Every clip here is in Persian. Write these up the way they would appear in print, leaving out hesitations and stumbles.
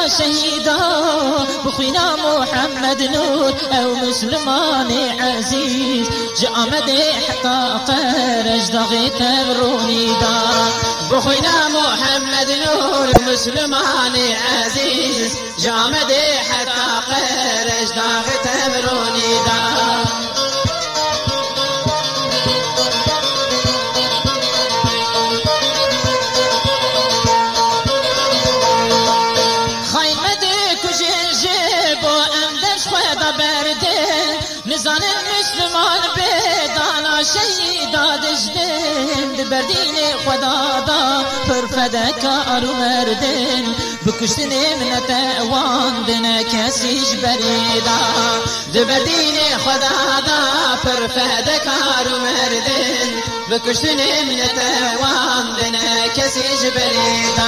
شهيدا بخوينا محمد نور او مسلمان عزيز جامد حقاق رجدغي تبروني دا بخوينا محمد نور مسلمان عزيز جامد حقاق رجدغي تبروني دا نزان المسلمان بدانا شهيدا دجدن بردين خدا دا پر فدکار و مردن بکشتن من تواندن کسیش بریدا بردين خدا دا پر فدکار و مردن بکشتن من تواندن کسیش بریدا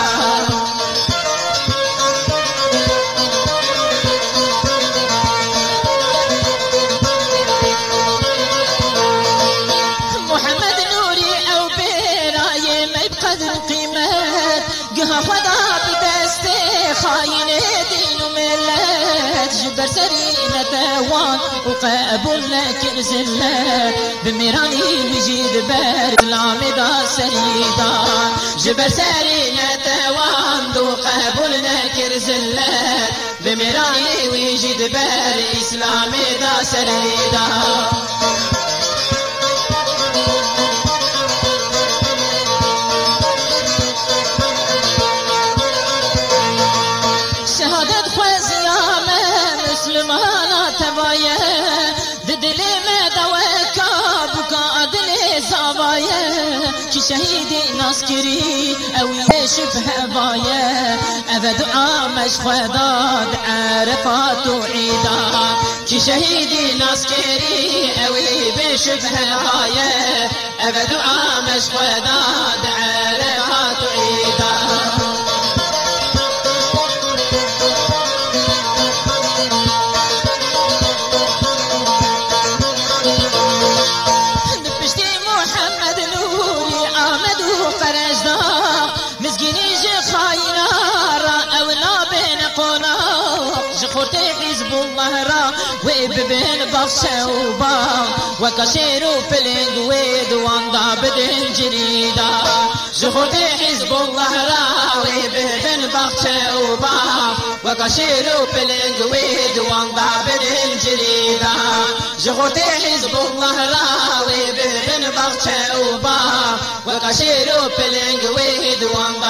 خدا بدست خاين دين وملت جبر سري نتوان وقبول لك زلة بميراني وجيد بارد العمدا سريدا جبر سري نتوان وقبول لك زلة بميراني وجيد بارد إسلامي دا سريدا شهيدي ناصكري او يشف هوايا اذا دعاء مش خداد عرفات وعيدا شهيدي ناصكري او يشف هوايا اذا دعاء مش خداد عرفات وعيدا حزب الله را وببين بخشة وبا وكشيرو فلنج ويدوان بدن جريدا زخوتي حزب الله را وببين بخشة وبا وكشيرو فلنج ويدوان بدن جريدا زخوتي حزب الله را وببين بخشة وبا وكشيرو فلنج ويدوان